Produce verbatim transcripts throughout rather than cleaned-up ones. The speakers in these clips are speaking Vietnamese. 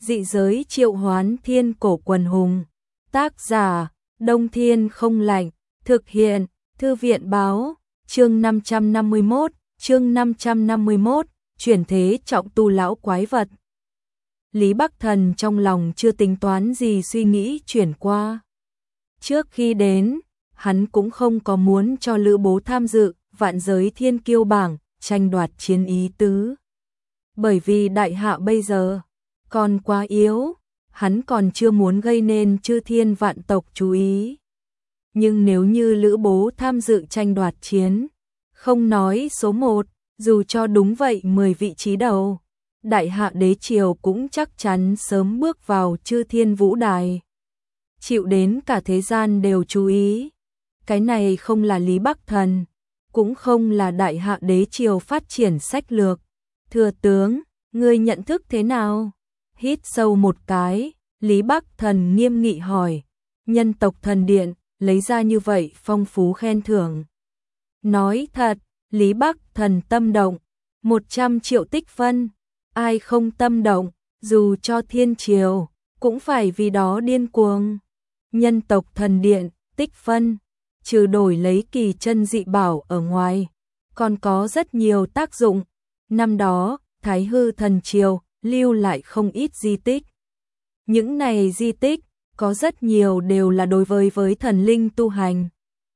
dị giới triệu hoán thiên cổ quần hùng. Tác giả, Đông Thiên Không Lạnh, thực hiện, Thư viện báo, chương năm trăm năm mươi mốt, chương năm trăm năm mươi mốt, chuyển thế trọng tu lão quái vật. Lý Bắc Thần trong lòng chưa tính toán gì suy nghĩ chuyển qua. Trước khi đến, hắn cũng không có muốn cho Lữ Bố tham dự vạn giới thiên kiêu bảng, tranh đoạt chiến ý tứ. Bởi vì đại hạ bây giờ còn quá yếu, hắn còn chưa muốn gây nên chư thiên vạn tộc chú ý. Nhưng nếu như Lữ Bố tham dự tranh đoạt chiến, không nói số một, dù cho đúng vậy mười vị trí đầu, đại hạ đế triều cũng chắc chắn sớm bước vào chư thiên vũ đài, chịu đến cả thế gian đều chú ý. Cái này không là Lý Bắc Thần, cũng không là đại hạ đế triều phát triển sách lược. Thừa tướng, ngươi nhận thức thế nào? Hít sâu một cái, Lý Bắc Thần nghiêm nghị hỏi. Nhân tộc thần điện lấy ra như vậy phong phú khen thưởng. Nói thật, Lý Bắc Thần tâm động, một trăm triệu tích phân, ai không tâm động, dù cho thiên triều, cũng phải vì đó điên cuồng. Nhân tộc thần điện, tích phân, trừ đổi lấy kỳ chân dị bảo ở ngoài, còn có rất nhiều tác dụng. Năm đó, Thái Hư thần triều lưu lại không ít di tích. Những này di tích, có rất nhiều đều là đối với với thần linh tu hành.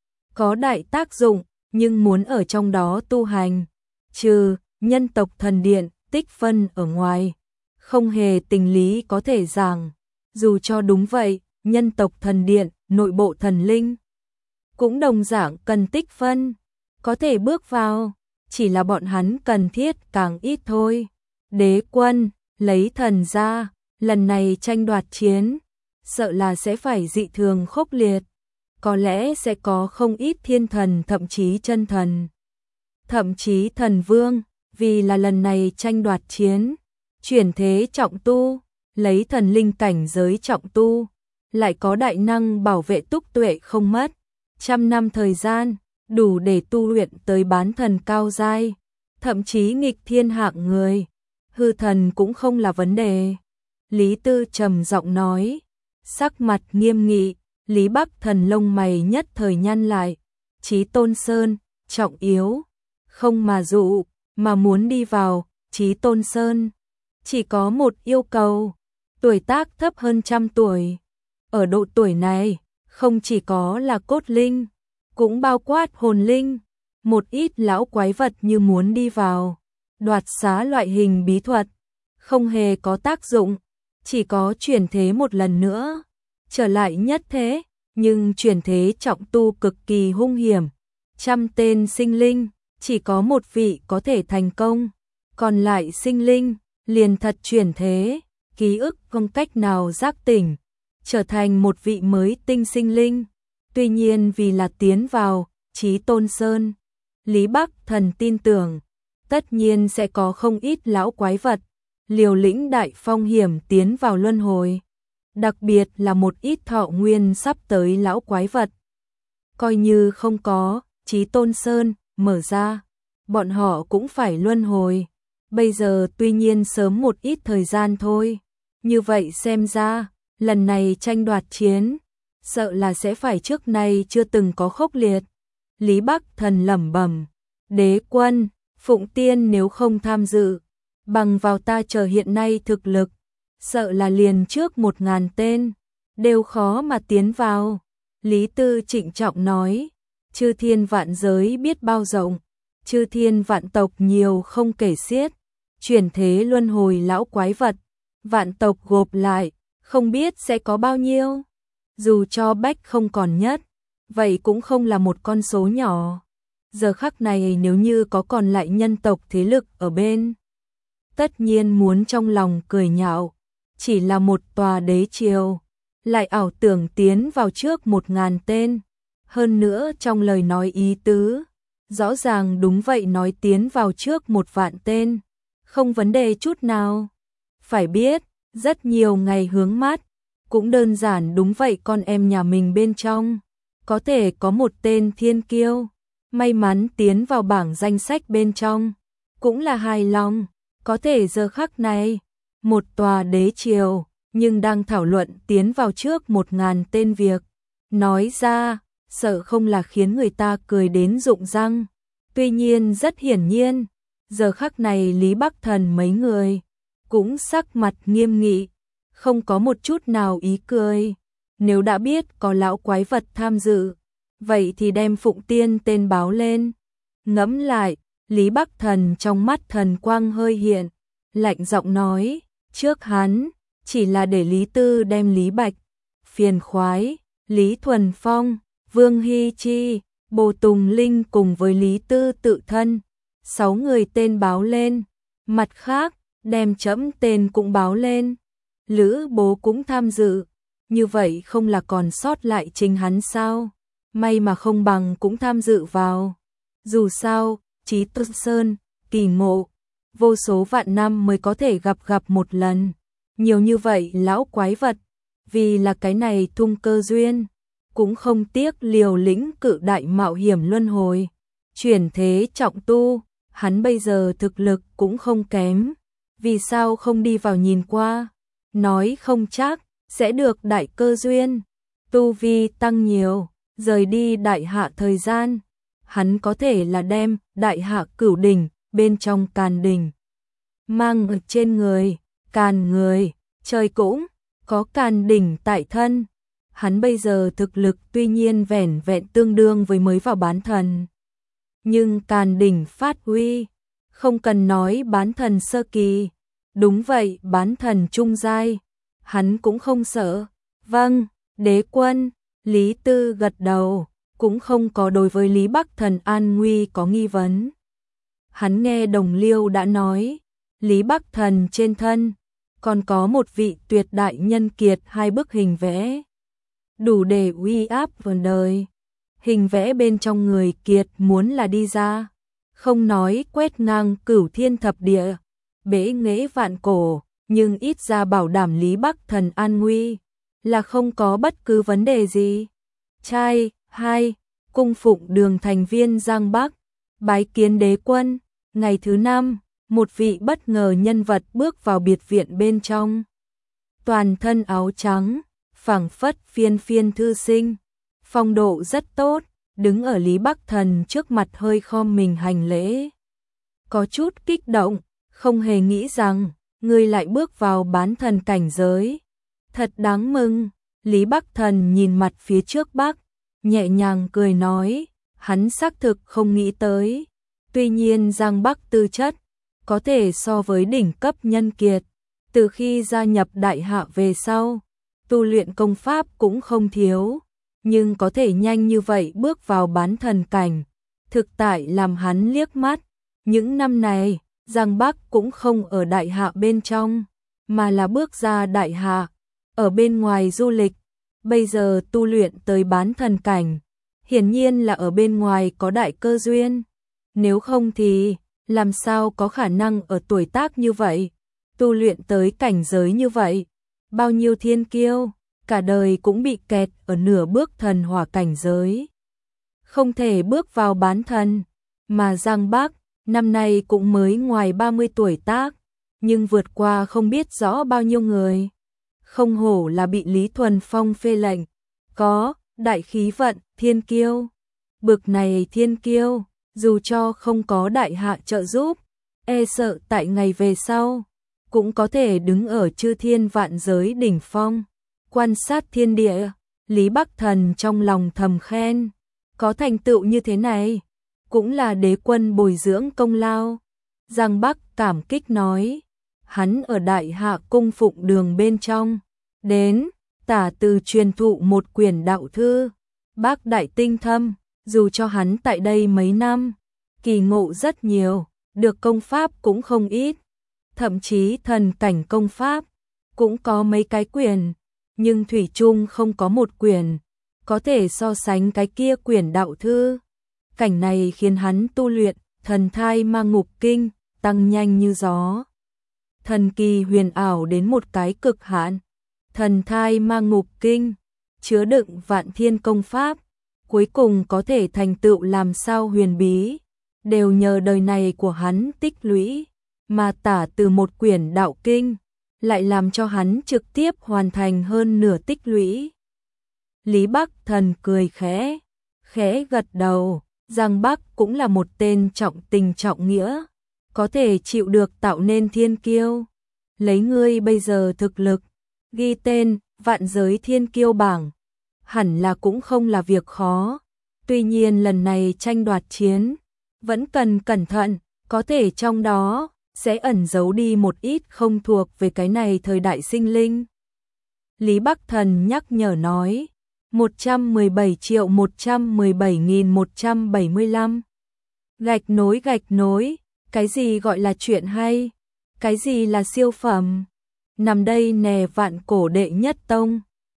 Có đại tác dụng, nhưng muốn ở trong đó tu hành, trừ nhân tộc thần điện, tích phân ở ngoài, không hề tình lý có thể giảng. Dù cho đúng vậy, nhân tộc thần điện, nội bộ thần linh, cũng đồng dạng cần tích phân, có thể bước vào, chỉ là bọn hắn cần thiết càng ít thôi. Đế quân, lấy thần ra, lần này tranh đoạt chiến, sợ là sẽ phải dị thường khốc liệt, có lẽ sẽ có không ít thiên thần thậm chí chân thần, thậm chí thần vương, vì là lần này tranh đoạt chiến, chuyển thế trọng tu, lấy thần linh cảnh giới trọng tu, lại có đại năng bảo vệ túc tuệ không mất, trăm năm thời gian, đủ để tu luyện tới bán thần cao giai, thậm chí nghịch thiên hạng người, hư thần cũng không là vấn đề. Lý Tư trầm giọng nói, sắc mặt nghiêm nghị. Lý Bắc Thần lông mày nhất thời nhăn lại. Chí Tôn Sơn, trọng yếu, không mà dụ, mà muốn đi vào. Chí Tôn Sơn chỉ có một yêu cầu, tuổi tác thấp hơn trăm tuổi. Ở độ tuổi này, không chỉ có là cốt linh, cũng bao quát hồn linh. Một ít lão quái vật như muốn đi vào, đoạt xá loại hình bí thuật, không hề có tác dụng, chỉ có chuyển thế một lần nữa, trở lại nhất thế, nhưng chuyển thế trọng tu cực kỳ hung hiểm. Trăm tên sinh linh, chỉ có một vị có thể thành công, còn lại sinh linh, liền thật chuyển thế, ký ức không cách nào giác tỉnh, trở thành một vị mới tinh sinh linh. Tuy nhiên vì là tiến vào Chí Tôn Sơn, Lý Bắc Thần tin tưởng, tất nhiên sẽ có không ít lão quái vật, liều lĩnh đại phong hiểm tiến vào luân hồi. Đặc biệt là một ít thọ nguyên sắp tới lão quái vật. Coi như không có Chí Tôn Sơn mở ra, bọn họ cũng phải luân hồi. Bây giờ tuy nhiên sớm một ít thời gian thôi. Như vậy xem ra, lần này tranh đoạt chiến, sợ là sẽ phải trước nay chưa từng có khốc liệt. Lý Bắc Thần lẩm bẩm, đế quân, Phụng Tiên nếu không tham dự, bằng vào ta chờ hiện nay thực lực, sợ là liền trước một ngàn tên, đều khó mà tiến vào. Lý Tư trịnh trọng nói, chư thiên vạn giới biết bao rộng, chư thiên vạn tộc nhiều không kể xiết, chuyển thế luân hồi lão quái vật, vạn tộc gộp lại, không biết sẽ có bao nhiêu. Dù cho bách không còn nhất, vậy cũng không là một con số nhỏ. Giờ khắc này nếu như có còn lại nhân tộc thế lực ở bên, tất nhiên muốn trong lòng cười nhạo. Chỉ là một tòa đế triều, lại ảo tưởng tiến vào trước một ngàn tên. Hơn nữa trong lời nói ý tứ, rõ ràng đúng vậy nói tiến vào trước một vạn tên, không vấn đề chút nào. Phải biết, rất nhiều ngày hướng mắt, cũng đơn giản đúng vậy con em nhà mình bên trong, có thể có một tên thiên kiêu, may mắn tiến vào bảng danh sách bên trong, cũng là hài lòng. Có thể giờ khắc này, một tòa đế triều, nhưng đang thảo luận tiến vào trước một ngàn tên việc. Nói ra, sợ không là khiến người ta cười đến rụng răng. Tuy nhiên rất hiển nhiên, giờ khắc này Lý Bắc Thần mấy người cũng sắc mặt nghiêm nghị, không có một chút nào ý cười. Nếu đã biết có lão quái vật tham dự, vậy thì đem Phụng Tiên tên báo lên. Ngẫm lại, Lý Bắc Thần trong mắt thần quang hơi hiện, lạnh giọng nói, trước hắn, chỉ là để Lý Tư đem Lý Bạch, Phiền Khoái, Lý Thuần Phong, Vương Hy Chi, Bồ Tùng Linh cùng với Lý Tư tự thân, sáu người tên báo lên. Mặt khác, đem Trẫm tên cũng báo lên. Lữ Bố cũng tham dự, như vậy không là còn sót lại chính hắn sao? May mà không bằng cũng tham dự vào. Dù sao, Chí Tôn Sơn, kỳ ngộ, vô số vạn năm mới có thể gặp gặp một lần. Nhiều như vậy lão quái vật, vì là cái này thung cơ duyên, cũng không tiếc liều lĩnh cự đại mạo hiểm luân hồi. Chuyển thế trọng tu, hắn bây giờ thực lực cũng không kém. Vì sao không đi vào nhìn qua? Nói không chắc, sẽ được đại cơ duyên. Tu vi tăng nhiều, rời đi đại hạ thời gian. Hắn có thể là đem đại hạ cửu đỉnh bên trong càn đỉnh mang ở trên người, càn người, trời cũng có càn đỉnh tại thân. Hắn bây giờ thực lực tuy nhiên vẻn vẹn tương đương với mới vào bán thần. Nhưng càn đỉnh phát huy, không cần nói bán thần sơ kỳ. Đúng vậy, bán thần trung giai, hắn cũng không sợ. Vâng, đế quân, Lý Tư gật đầu, cũng không có đối với Lý Bắc Thần an nguy có nghi vấn. Hắn nghe Đồng Liêu đã nói, Lý Bắc Thần trên thân, còn có một vị tuyệt đại nhân kiệt hai bức hình vẽ. Đủ để uy áp vào đời. Hình vẽ bên trong người kiệt muốn là đi ra, không nói quét ngang cửu thiên thập địa, bể nghễ vạn cổ, nhưng ít ra bảo đảm Lý Bắc Thần an nguy, là không có bất cứ vấn đề gì. Trai, hai, cung phụng đường thành viên Giang Bắc, bái kiến đế quân. Ngày thứ năm, một vị bất ngờ nhân vật bước vào biệt viện bên trong. Toàn thân áo trắng, phảng phất phiên phiên thư sinh, phong độ rất tốt, đứng ở Lý Bắc Thần trước mặt hơi khom mình hành lễ. Có chút kích động, không hề nghĩ rằng, người lại bước vào bán thần cảnh giới. Thật đáng mừng, Lý Bắc Thần nhìn mặt phía trước Bắc, nhẹ nhàng cười nói, hắn xác thực không nghĩ tới. Tuy nhiên Giang Bắc tư chất, có thể so với đỉnh cấp nhân kiệt. Từ khi gia nhập đại hạ về sau, tu luyện công pháp cũng không thiếu, nhưng có thể nhanh như vậy bước vào bán thần cảnh, thực tại làm hắn liếc mắt. Những năm này, Giang Bắc cũng không ở đại hạ bên trong, mà là bước ra đại hạ, ở bên ngoài du lịch. Bây giờ tu luyện tới bán thần cảnh, hiển nhiên là ở bên ngoài có đại cơ duyên. Nếu không thì, làm sao có khả năng ở tuổi tác như vậy, tu luyện tới cảnh giới như vậy. Bao nhiêu thiên kiêu, cả đời cũng bị kẹt ở nửa bước thần hỏa cảnh giới, không thể bước vào bán thần. Mà Giang Bắc, năm nay cũng mới ngoài ba mươi tuổi tác, nhưng vượt qua không biết rõ bao nhiêu người. Không hổ là bị Lý Thuần Phong phê lệnh, có đại khí vận, thiên kiêu. Bực này thiên kiêu, dù cho không có đại hạ trợ giúp, e sợ tại ngày về sau, cũng có thể đứng ở chư thiên vạn giới đỉnh phong. Quan sát thiên địa, Lý Bắc Thần trong lòng thầm khen, có thành tựu như thế này, cũng là đế quân bồi dưỡng công lao. Giang Bắc cảm kích nói, hắn ở đại hạ cung phụng đường bên trong, đến, tả từ truyền thụ một quyển đạo thư, bác đại tinh thâm, dù cho hắn tại đây mấy năm, kỳ ngộ rất nhiều, được công pháp cũng không ít, thậm chí thần cảnh công pháp, cũng có mấy cái quyển, nhưng thủy chung không có một quyển, có thể so sánh cái kia quyển đạo thư. Cảnh này khiến hắn tu luyện, thần thai ma ngục kinh, tăng nhanh như gió. Thần kỳ huyền ảo đến một cái cực hạn. Thần thai ma ngục kinh, chứa đựng vạn thiên công pháp, cuối cùng có thể thành tựu làm sao huyền bí, đều nhờ đời này của hắn tích lũy, mà tả từ một quyển đạo kinh, lại làm cho hắn trực tiếp hoàn thành hơn nửa tích lũy. Lý Bắc Thần cười khẽ, khẽ gật đầu, Giang Bắc cũng là một tên trọng tình trọng nghĩa, có thể chịu được tạo nên thiên kiêu. Lấy ngươi bây giờ thực lực, ghi tên vạn giới thiên kiêu bảng, hẳn là cũng không là việc khó. Tuy nhiên lần này tranh đoạt chiến, vẫn cần cẩn thận, có thể trong đó sẽ ẩn giấu đi một ít không thuộc về cái này thời đại sinh linh. Lý Bắc Thần nhắc nhở nói, một trăm mười bảy triệu một trăm mười bảy nghìn một trăm bảy mươi lăm. Gạch nối gạch nối, cái gì gọi là chuyện hay, cái gì là siêu phẩm. Nằm đây nè vạn cổ đệ nhất tông,